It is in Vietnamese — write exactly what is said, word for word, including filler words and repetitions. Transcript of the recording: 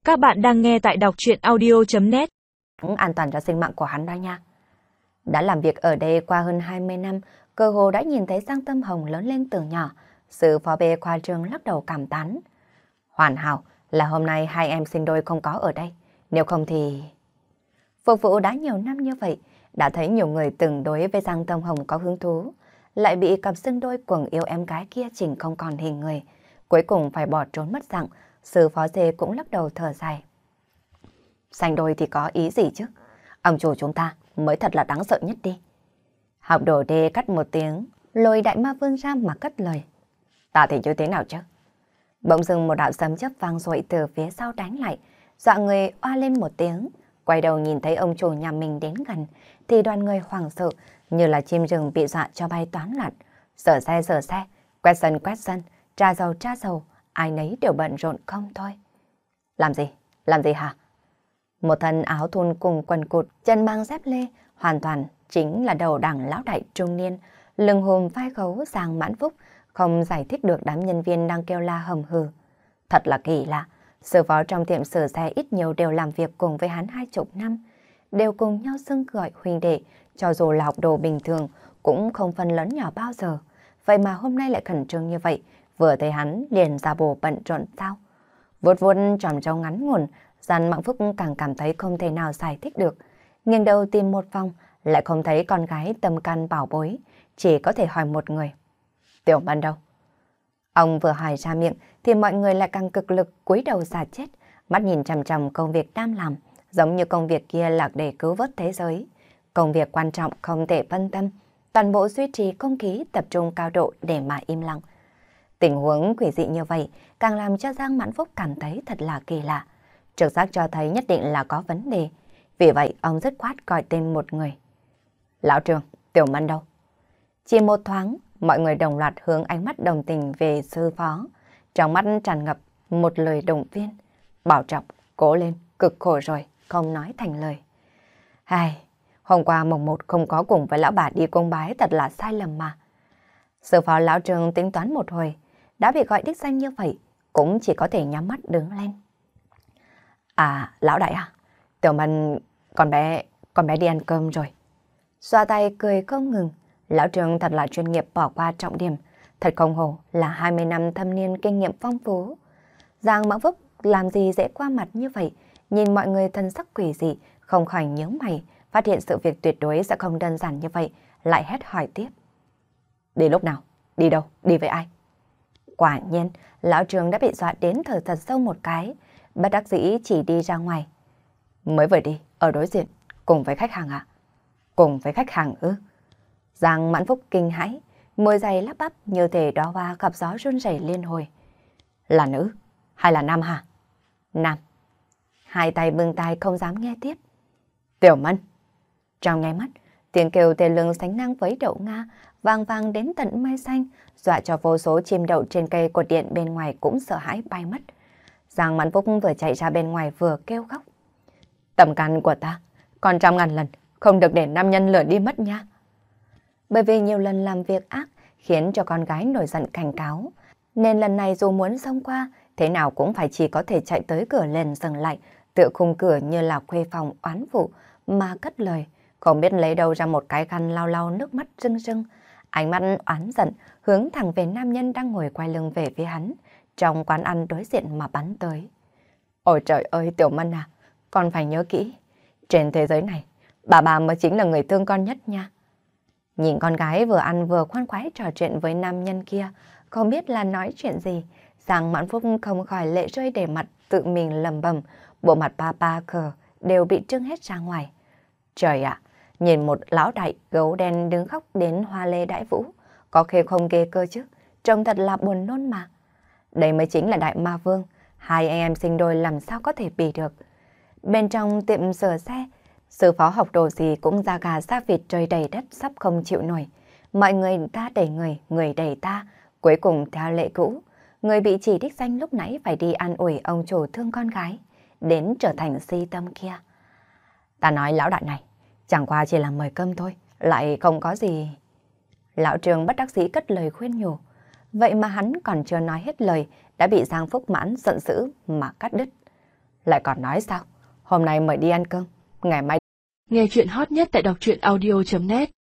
Các bạn đang nghe tại đọc truyện audio.net. An toàn cho sinh mạng của hắn đó nha. Đã làm việc ở đây qua hơn hai mươi năm, cơ hồ đã nhìn thấy Giang Tâm Hồng lớn lên từ nhỏ. Sự phó bê khoa trương lắc đầu cảm tán. Hoàn hảo là hôm nay hai em sinh đôi không có ở đây. Nếu không thì... Phục vụ đã nhiều năm như vậy, đã thấy nhiều người từng đối với Giang Tâm Hồng có hứng thú, lại bị cặp sinh đôi cuồng yêu em gái kia chỉnh không còn hình người. Cuối cùng phải bỏ trốn mất dạng, sư phó dê cũng lắc đầu thở dài. Sanh đôi thì có ý gì chứ? Ông chủ chúng ta mới thật là đáng sợ nhất đi. Học đồ đê cắt một tiếng, lôi đại ma vương ra mà cất lời. Ta thì như thế nào chứ? Bỗng dưng một đạo sấm chớp vang dội từ phía sau đánh lại, dọa người oa lên một tiếng. Quay đầu nhìn thấy ông chủ nhà mình đến gần, thì đoàn người hoảng sợ, như là chim rừng bị dọa cho bay toán loạn. Sờ xe sờ xe, quét sân quét sân, tra dầu tra dầu, ai nấy đều bận rộn không thôi. Làm gì? Làm gì hả? Một thân áo thun cùng quần cụt, chân mang dép lê, hoàn toàn chính là đầu đảng lão đại trung niên, lưng hùm vai gấu Giang Mãn Phúc, không giải thích được đám nhân viên đang kêu la hầm hừ. Thật là kỳ lạ, sư phó trong tiệm sửa xe ít nhiều đều làm việc cùng với hắn hai chục năm, đều cùng nhau xưng gọi huynh đệ, cho dù là học đồ bình thường cũng không phân lớn nhỏ bao giờ. Vậy mà hôm nay lại khẩn trương như vậy, vừa thấy hắn liền ra bồ bận rộn sao? Vuốt vuốt tròm trâu ngắn ngủn, Giang Mãn Phúc càng cảm thấy không thể nào giải thích được. Nghiêng đầu tìm một vòng, lại không thấy con gái tâm can bảo bối, chỉ có thể hỏi một người. Tiểu Mân đâu? Ông vừa hỏi ra miệng thì mọi người lại càng cực lực cúi đầu giả chết, mắt nhìn chằm chằm công việc đang làm, giống như công việc kia là để cứu vớt thế giới. Công việc quan trọng không thể phân tâm, toàn bộ duy trì không khí tập trung cao độ để mà im lặng. Tình huống quỷ dị như vậy càng làm cho Giang Mãn Phúc cảm thấy thật là kỳ lạ. Trực giác cho thấy nhất định là có vấn đề. Vì vậy ông dứt khoát gọi tên một người. Lão Trường, Tiểu Mân đâu? Chỉ một thoáng, mọi người đồng loạt hướng ánh mắt đồng tình về sư phó. Trong mắt tràn ngập một lời động viên. Bảo trọng, cố lên, cực khổ rồi, không nói thành lời. Ai, hôm qua mùng một không có cùng với lão bà đi cung bái thật là sai lầm mà. Sư phó Lão Trường tính toán một hồi, đã bị gọi đích danh như vậy, cũng chỉ có thể nhắm mắt đứng lên. À, lão đại à, Tiểu Mân, con bé, con bé đi ăn cơm rồi. Xoa tay cười không ngừng, Lão Trường thật là chuyên nghiệp bỏ qua trọng điểm, thật không hổ là hai mươi năm thâm niên kinh nghiệm phong phú. Giang Mãn Phúc làm gì dễ qua mặt như vậy, nhìn mọi người thân sắc quỷ dị, không khỏi nhướng mày, phát hiện sự việc tuyệt đối sẽ không đơn giản như vậy, lại hét hỏi tiếp. Đi lúc nào? Đi đâu? Đi với ai? Quả nhiên, Lão Trường đã bị dọa đến thở thật sâu một cái, bất đắc dĩ chỉ đi ra ngoài. Mới vừa đi, ở đối diện, cùng với khách hàng à? Cùng với khách hàng ư? Giang Mãn Phúc kinh hãi, môi giày lắp bắp như thể đóa hoa gặp gió run rẩy liên hồi. Là nữ hay là nam hả? Nam. Hai tay bưng tai không dám nghe tiếp. Tiểu Mân. Trong nháy mắt, tiếng kêu tê lưng sánh ngang với đậu Nga vang vang đến tận mây xanh, dọa cho vô số chim đậu trên cây cột điện bên ngoài cũng sợ hãi bay mất. Giang Mãn Phúc vừa chạy ra bên ngoài vừa kêu khóc. Tầm can của ta, còn trăm ngàn lần, không được để nam nhân lừa đi mất nha. Bởi vì nhiều lần làm việc ác khiến cho con gái nổi giận cảnh cáo, nên lần này dù muốn xông qua, thế nào cũng phải chỉ có thể chạy tới cửa liền dừng lại, tựa khung cửa như là khuê phòng oán phụ mà cất lời, không biết lấy đâu ra một cái khăn lau lau nước mắt rưng rưng, ánh mắt oán giận hướng thẳng về nam nhân đang ngồi quay lưng về phía hắn trong quán ăn đối diện mà bắn tới. Ôi trời ơi Tiểu Mân à, con phải nhớ kỹ, trên thế giới này, bà bà mới chính là người thương con nhất nha. Nhìn con gái vừa ăn vừa khoan khoái trò chuyện với nam nhân kia, không biết là nói chuyện gì, Giang Mãn Phúc không khỏi lệ rơi để mặt tự mình lầm bầm, bộ mặt ba ba cờ đều bị trưng hết ra ngoài. Trời ạ, nhìn một lão đại gấu đen đứng khóc đến hoa lê đại vũ, có khi không ghê cơ chứ, trông thật là buồn nôn mà. Đây mới chính là đại ma vương, hai anh em sinh đôi làm sao có thể bì được. Bên trong tiệm sửa xe, sư phó học đồ gì cũng da gà da vịt trời đầy đất sắp không chịu nổi. Mọi người ta đẩy người, người đẩy ta, cuối cùng theo lệ cũ, người bị chỉ đích danh lúc nãy phải đi an ủi ông chủ thương con gái, đến trở thành si tâm kia. Ta nói lão đại này, chẳng qua chỉ là mời cơm thôi, lại không có gì. Lão Trường bất đắc dĩ cất lời khuyên nhủ. Vậy mà hắn còn chưa nói hết lời, đã bị Giang Phúc Mãn giận dữ mà cắt đứt. Lại còn nói sao? Hôm nay mời đi ăn cơm, ngày mai... Nghe chuyện hot nhất tại đọc truyện audio chấm net